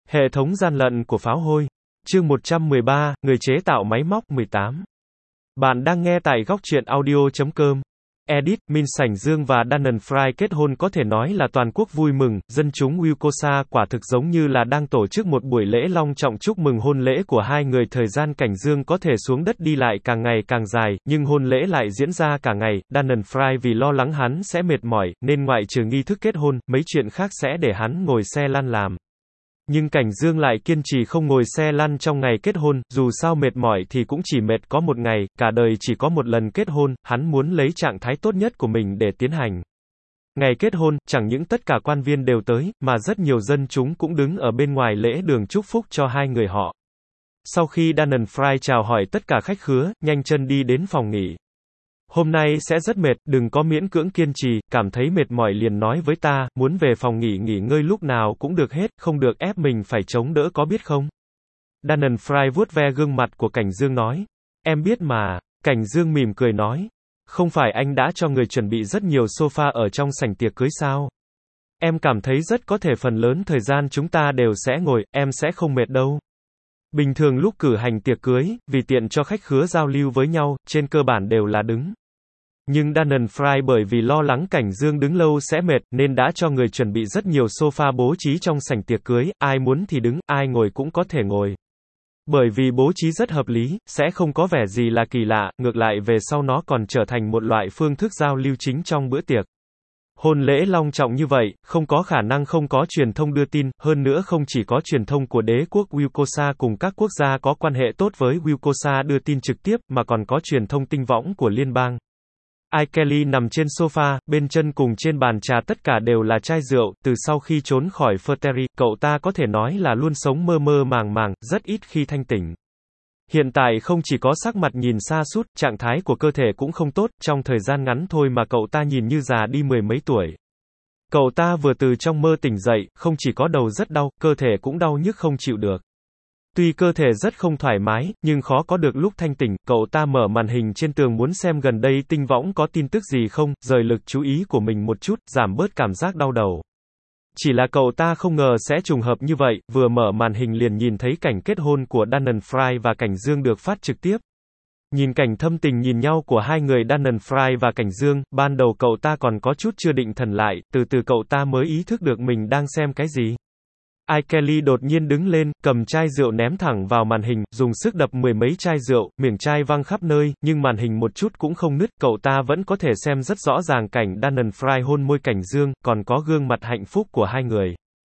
Hệ thống gian lận của pháo hôi. Chương 113, người chế tạo máy móc 18. Bạn đang nghe tại góc truyện audio.com. Edit, Min Sảnh Dương và Dannon Fry kết hôn có thể nói là toàn quốc vui mừng, dân chúng Wilkosa quả thực giống như là đang tổ chức một buổi lễ long trọng chúc mừng hôn lễ của hai người. Thời gian Cảnh Dương có thể xuống đất đi lại càng ngày càng dài, nhưng hôn lễ lại diễn ra cả ngày. Dannon Fry vì lo lắng hắn sẽ mệt mỏi, nên ngoại trừ nghi thức kết hôn, mấy chuyện khác sẽ để hắn ngồi xe lăn làm. Nhưng Cảnh Dương lại kiên trì không ngồi xe lăn trong ngày kết hôn, dù sao mệt mỏi thì cũng chỉ mệt có một ngày, cả đời chỉ có một lần kết hôn, hắn muốn lấy trạng thái tốt nhất của mình để tiến hành. Ngày kết hôn, chẳng những tất cả quan viên đều tới, mà rất nhiều dân chúng cũng đứng ở bên ngoài lễ đường chúc phúc cho hai người họ. Sau khi Dannon Fry chào hỏi tất cả khách khứa, nhanh chân đi đến phòng nghỉ. Hôm nay sẽ rất mệt, đừng có miễn cưỡng kiên trì, cảm thấy mệt mỏi liền nói với ta, muốn về phòng nghỉ ngơi lúc nào cũng được hết, không được ép mình phải chống đỡ có biết không? Dannon Fry vuốt ve gương mặt của Cảnh Dương nói. Em biết mà. Cảnh Dương mỉm cười nói. Không phải anh đã cho người chuẩn bị rất nhiều sofa ở trong sảnh tiệc cưới sao? Em cảm thấy rất có thể phần lớn thời gian chúng ta đều sẽ ngồi, em sẽ không mệt đâu. Bình thường lúc cử hành tiệc cưới, vì tiện cho khách khứa giao lưu với nhau, trên cơ bản đều là đứng. Nhưng Dannon Fry bởi vì lo lắng Cảnh Dương đứng lâu sẽ mệt, nên đã cho người chuẩn bị rất nhiều sofa bố trí trong sảnh tiệc cưới, ai muốn thì đứng, ai ngồi cũng có thể ngồi. Bởi vì bố trí rất hợp lý, sẽ không có vẻ gì là kỳ lạ, ngược lại về sau nó còn trở thành một loại phương thức giao lưu chính trong bữa tiệc. Hôn lễ long trọng như vậy, không có khả năng không có truyền thông đưa tin, hơn nữa không chỉ có truyền thông của đế quốc Wilkosa cùng các quốc gia có quan hệ tốt với Wilkosa đưa tin trực tiếp, mà còn có truyền thông tinh võng của liên bang. Kelly nằm trên sofa, bên chân cùng trên bàn trà tất cả đều là chai rượu, từ sau khi trốn khỏi Ferteri, cậu ta có thể nói là luôn sống mơ mơ màng màng, rất ít khi thanh tỉnh. Hiện tại không chỉ có sắc mặt nhìn sa sút, trạng thái của cơ thể cũng không tốt, trong thời gian ngắn thôi mà cậu ta nhìn như già đi mười mấy tuổi. Cậu ta vừa từ trong mơ tỉnh dậy, không chỉ có đầu rất đau, cơ thể cũng đau nhức không chịu được. Tuy cơ thể rất không thoải mái, nhưng khó có được lúc thanh tỉnh, cậu ta mở màn hình trên tường muốn xem gần đây tinh võng có tin tức gì không, rời lực chú ý của mình một chút, giảm bớt cảm giác đau đầu. Chỉ là cậu ta không ngờ sẽ trùng hợp như vậy, vừa mở màn hình liền nhìn thấy cảnh kết hôn của Dannon Fry và Cảnh Dương được phát trực tiếp. Nhìn cảnh thâm tình nhìn nhau của hai người Dannon Fry và Cảnh Dương, ban đầu cậu ta còn có chút chưa định thần lại, từ từ cậu ta mới ý thức được mình đang xem cái gì. Kelly đột nhiên đứng lên, cầm chai rượu ném thẳng vào màn hình, dùng sức đập mười mấy chai rượu, miệng chai văng khắp nơi, nhưng màn hình một chút cũng không nứt, cậu ta vẫn có thể xem rất rõ ràng cảnh Dannon Fry hôn môi Cảnh Dương, còn có gương mặt hạnh phúc của hai người.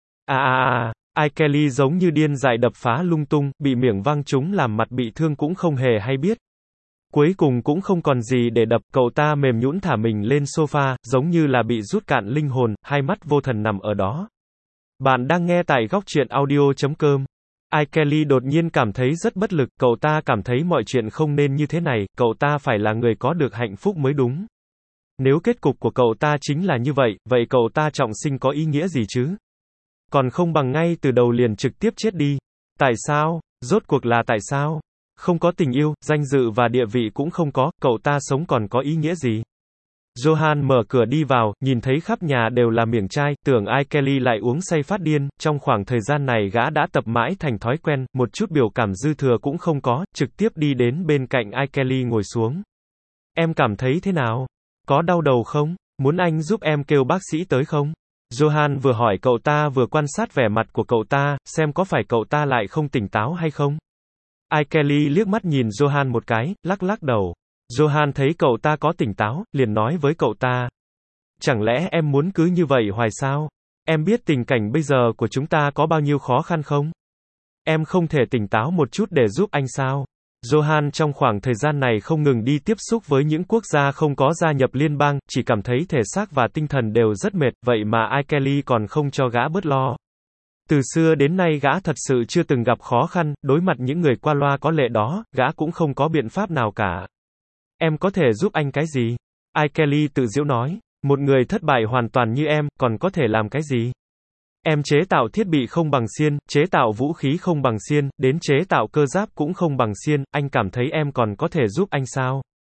Kelly giống như điên dại đập phá lung tung, bị miệng văng trúng làm mặt bị thương cũng không hề hay biết. Cuối cùng cũng không còn gì để đập, cậu ta mềm nhũn thả mình lên sofa, giống như là bị rút cạn linh hồn, hai mắt vô thần nằm ở đó. Bạn đang nghe tại góc truyện audio.com. Kelly đột nhiên cảm thấy rất bất lực, cậu ta cảm thấy mọi chuyện không nên như thế này, cậu ta phải là người có được hạnh phúc mới đúng. Nếu kết cục của cậu ta chính là như vậy, vậy cậu ta trọng sinh có ý nghĩa gì chứ? Còn không bằng ngay từ đầu liền trực tiếp chết đi. Tại sao? Rốt cuộc là tại sao? Không có tình yêu, danh dự và địa vị cũng không có, cậu ta sống còn có ý nghĩa gì? Johan mở cửa đi vào, nhìn thấy khắp nhà đều là miệng chai, tưởng Kelly lại uống say phát điên, trong khoảng thời gian này gã đã tập mãi thành thói quen, một chút biểu cảm dư thừa cũng không có, trực tiếp đi đến bên cạnh Kelly ngồi xuống. Em cảm thấy thế nào? Có đau đầu không? Muốn anh giúp em kêu bác sĩ tới không? Johan vừa hỏi cậu ta vừa quan sát vẻ mặt của cậu ta, xem có phải cậu ta lại không tỉnh táo hay không. Kelly liếc mắt nhìn Johan một cái, lắc lắc đầu. Johan thấy cậu ta có tỉnh táo, liền nói với cậu ta. Chẳng lẽ em muốn cứ như vậy hoài sao? Em biết tình cảnh bây giờ của chúng ta có bao nhiêu khó khăn không? Em không thể tỉnh táo một chút để giúp anh sao? Johan trong khoảng thời gian này không ngừng đi tiếp xúc với những quốc gia không có gia nhập liên bang, chỉ cảm thấy thể xác và tinh thần đều rất mệt, vậy mà Kelly còn không cho gã bớt lo. Từ xưa đến nay gã thật sự chưa từng gặp khó khăn, đối mặt những người qua loa có lệ đó, gã cũng không có biện pháp nào cả. Em có thể giúp anh cái gì? Kelly tự giễu nói, một người thất bại hoàn toàn như em, còn có thể làm cái gì? Em chế tạo thiết bị không bằng xiên, chế tạo vũ khí không bằng xiên, đến chế tạo cơ giáp cũng không bằng xiên, anh cảm thấy em còn có thể giúp anh sao?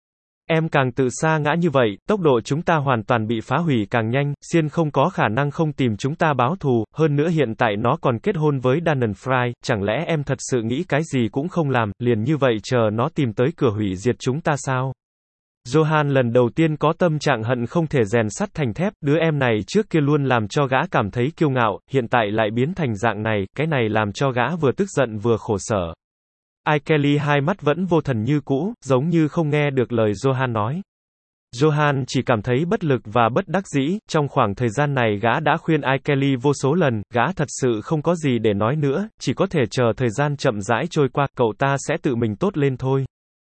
Em càng tự sa ngã như vậy, tốc độ chúng ta hoàn toàn bị phá hủy càng nhanh, Xiên không có khả năng không tìm chúng ta báo thù, hơn nữa hiện tại nó còn kết hôn với Danon Fry, chẳng lẽ em thật sự nghĩ cái gì cũng không làm, liền như vậy chờ nó tìm tới cửa hủy diệt chúng ta sao? Johan lần đầu tiên có tâm trạng hận không thể rèn sắt thành thép, đứa em này trước kia luôn làm cho gã cảm thấy kiêu ngạo, hiện tại lại biến thành dạng này, cái này làm cho gã vừa tức giận vừa khổ sở. Kelly hai mắt vẫn vô thần như cũ, giống như không nghe được lời Johan nói. Johan chỉ cảm thấy bất lực và bất đắc dĩ, trong khoảng thời gian này gã đã khuyên Kelly vô số lần, gã thật sự không có gì để nói nữa, chỉ có thể chờ thời gian chậm rãi trôi qua, cậu ta sẽ tự mình tốt lên thôi.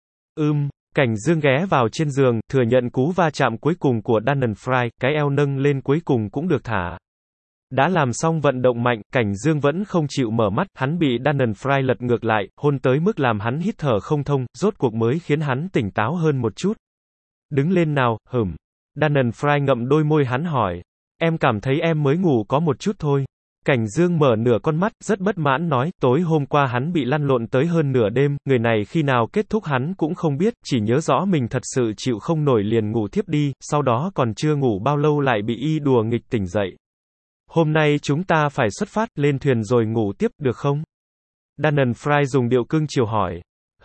Cảnh Dương ghé vào trên giường, thừa nhận cú va chạm cuối cùng của Danon Fry, cái eo nâng lên cuối cùng cũng được thả. Đã làm xong vận động mạnh, Cảnh Dương vẫn không chịu mở mắt, hắn bị Danon Fry lật ngược lại, hôn tới mức làm hắn hít thở không thông, rốt cuộc mới khiến hắn tỉnh táo hơn một chút. Đứng lên nào, Danon Fry ngậm đôi môi hắn hỏi. Em cảm thấy em mới ngủ có một chút thôi. Cảnh Dương mở nửa con mắt, rất bất mãn nói, tối hôm qua hắn bị lăn lộn tới hơn nửa đêm, người này khi nào kết thúc hắn cũng không biết, chỉ nhớ rõ mình thật sự chịu không nổi liền ngủ thiếp đi, sau đó còn chưa ngủ bao lâu lại bị y đùa nghịch tỉnh dậy. Hôm nay chúng ta phải xuất phát, lên thuyền rồi ngủ tiếp, được không? Danon Fry dùng điệu cưng chiều hỏi.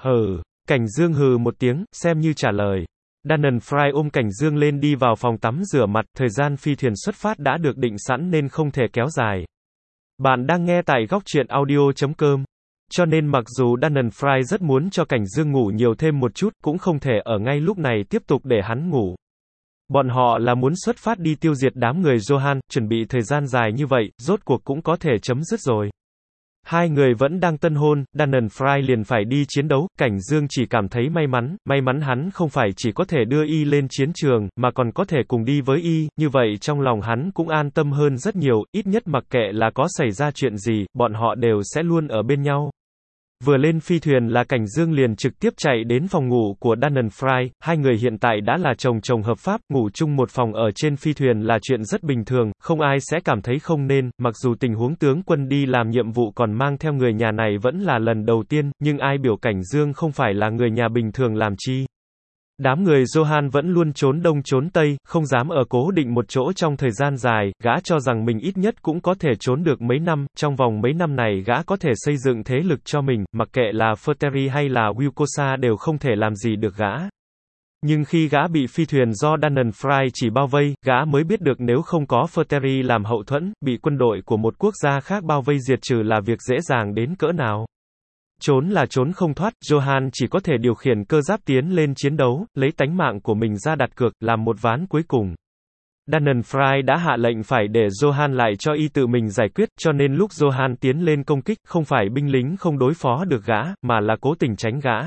Cảnh Dương hừ một tiếng, xem như trả lời. Danon Fry ôm Cảnh Dương lên đi vào phòng tắm rửa mặt, thời gian phi thuyền xuất phát đã được định sẵn nên không thể kéo dài. Bạn đang nghe tại góc truyện audio.com. Cho nên mặc dù Danon Fry rất muốn cho Cảnh Dương ngủ nhiều thêm một chút, cũng không thể ở ngay lúc này tiếp tục để hắn ngủ. Bọn họ là muốn xuất phát đi tiêu diệt đám người Johan, chuẩn bị thời gian dài như vậy, rốt cuộc cũng có thể chấm dứt rồi. Hai người vẫn đang tân hôn, Danon Fry liền phải đi chiến đấu, Cảnh Dương chỉ cảm thấy may mắn hắn không phải chỉ có thể đưa y lên chiến trường, mà còn có thể cùng đi với y, như vậy trong lòng hắn cũng an tâm hơn rất nhiều, ít nhất mặc kệ là có xảy ra chuyện gì, bọn họ đều sẽ luôn ở bên nhau. Vừa lên phi thuyền là Cảnh Dương liền trực tiếp chạy đến phòng ngủ của Danon Fry, hai người hiện tại đã là chồng hợp pháp, ngủ chung một phòng ở trên phi thuyền là chuyện rất bình thường, không ai sẽ cảm thấy không nên, mặc dù tình huống tướng quân đi làm nhiệm vụ còn mang theo người nhà này vẫn là lần đầu tiên, nhưng ai biểu Cảnh Dương không phải là người nhà bình thường làm chi. Đám người Johan vẫn luôn trốn đông trốn tây, không dám ở cố định một chỗ trong thời gian dài, gã cho rằng mình ít nhất cũng có thể trốn được mấy năm, trong vòng mấy năm này gã có thể xây dựng thế lực cho mình, mặc kệ là Ferteri hay là Wilcosa đều không thể làm gì được gã. Nhưng khi gã bị phi thuyền do Danon Fry chỉ bao vây, gã mới biết được nếu không có Ferteri làm hậu thuẫn, bị quân đội của một quốc gia khác bao vây diệt trừ là việc dễ dàng đến cỡ nào. Trốn là trốn không thoát, Johan chỉ có thể điều khiển cơ giáp tiến lên chiến đấu, lấy tánh mạng của mình ra đặt cược, làm một ván cuối cùng. Danon Fry đã hạ lệnh phải để Johan lại cho y tự mình giải quyết, cho nên lúc Johan tiến lên công kích, không phải binh lính không đối phó được gã, mà là cố tình tránh gã.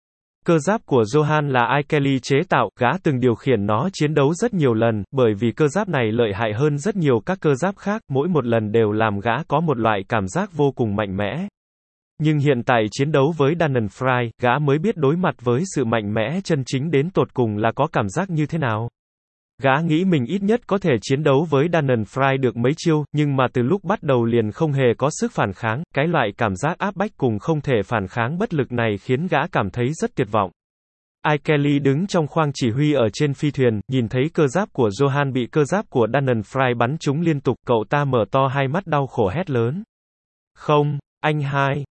Cơ giáp của Johan là Kelly chế tạo, gã từng điều khiển nó chiến đấu rất nhiều lần, bởi vì cơ giáp này lợi hại hơn rất nhiều các cơ giáp khác, mỗi một lần đều làm gã có một loại cảm giác vô cùng mạnh mẽ. Nhưng hiện tại chiến đấu với Danon Fry, gã mới biết đối mặt với sự mạnh mẽ chân chính đến tột cùng là có cảm giác như thế nào. Gã nghĩ mình ít nhất có thể chiến đấu với Danon Fry được mấy chiêu, nhưng mà từ lúc bắt đầu liền không hề có sức phản kháng, cái loại cảm giác áp bách cùng không thể phản kháng bất lực này khiến gã cảm thấy rất tuyệt vọng. Kelly đứng trong khoang chỉ huy ở trên phi thuyền, nhìn thấy cơ giáp của Johan bị cơ giáp của Danon Fry bắn trúng liên tục, cậu ta mở to hai mắt đau khổ hét lớn. Không, anh hai.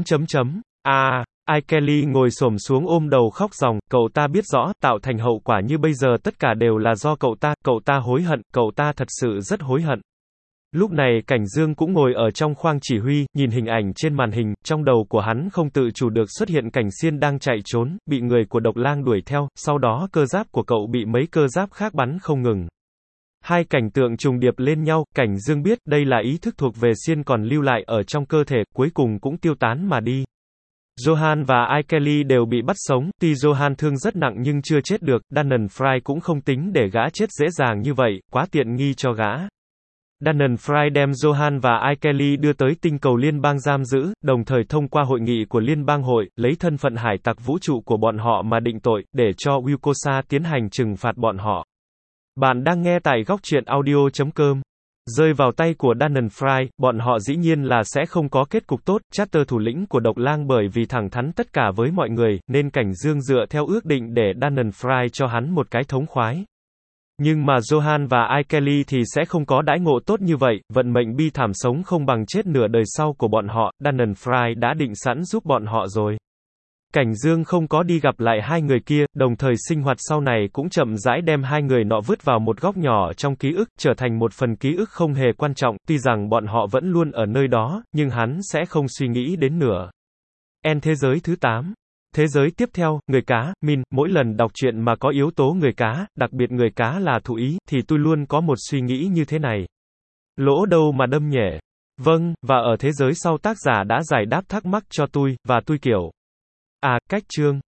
Kelly ngồi xổm xuống ôm đầu khóc ròng, cậu ta biết rõ, tạo thành hậu quả như bây giờ tất cả đều là do cậu ta hối hận, cậu ta thật sự rất hối hận. Lúc này Cảnh Dương cũng ngồi ở trong khoang chỉ huy, nhìn hình ảnh trên màn hình, trong đầu của hắn không tự chủ được xuất hiện cảnh Xiên đang chạy trốn, bị người của Độc Lang đuổi theo, sau đó cơ giáp của cậu bị mấy cơ giáp khác bắn không ngừng. Hai cảnh tượng trùng điệp lên nhau, Cảnh Dương biết đây là ý thức thuộc về Xiên còn lưu lại ở trong cơ thể, cuối cùng cũng tiêu tán mà đi. Johan và Kelly đều bị bắt sống, tuy Johan thương rất nặng nhưng chưa chết được, Danon Fry cũng không tính để gã chết dễ dàng như vậy, quá tiện nghi cho gã. Danon Fry đem Johan và Kelly đưa tới tinh cầu liên bang giam giữ, đồng thời thông qua hội nghị của liên bang hội, lấy thân phận hải tặc vũ trụ của bọn họ mà định tội, để cho Wilcosa tiến hành trừng phạt bọn họ. Bạn đang nghe tại góc truyện audio.com. Rơi vào tay của Danon Fry, bọn họ dĩ nhiên là sẽ không có kết cục tốt. Chester thủ lĩnh của độc lang bởi vì thẳng thắn tất cả với mọi người, nên Cảnh Dương dựa theo ước định để Danon Fry cho hắn một cái thống khoái. Nhưng mà Johan và Kelly thì sẽ không có đãi ngộ tốt như vậy, vận mệnh bi thảm sống không bằng chết nửa đời sau của bọn họ, Danon Fry đã định sẵn giúp bọn họ rồi. Cảnh Dương không có đi gặp lại hai người kia, đồng thời sinh hoạt sau này cũng chậm rãi đem hai người nọ vứt vào một góc nhỏ trong ký ức, trở thành một phần ký ức không hề quan trọng, tuy rằng bọn họ vẫn luôn ở nơi đó, nhưng hắn sẽ không suy nghĩ đến nữa. Thế giới thứ 8. Thế giới tiếp theo, người cá, Min, mỗi lần đọc truyện mà có yếu tố người cá, đặc biệt người cá là thụ ý, thì tôi luôn có một suy nghĩ như thế này. Lỗ đâu mà đâm nhẹ. Vâng, và ở thế giới sau tác giả đã giải đáp thắc mắc cho tôi, và tôi kiểu. Cách chương.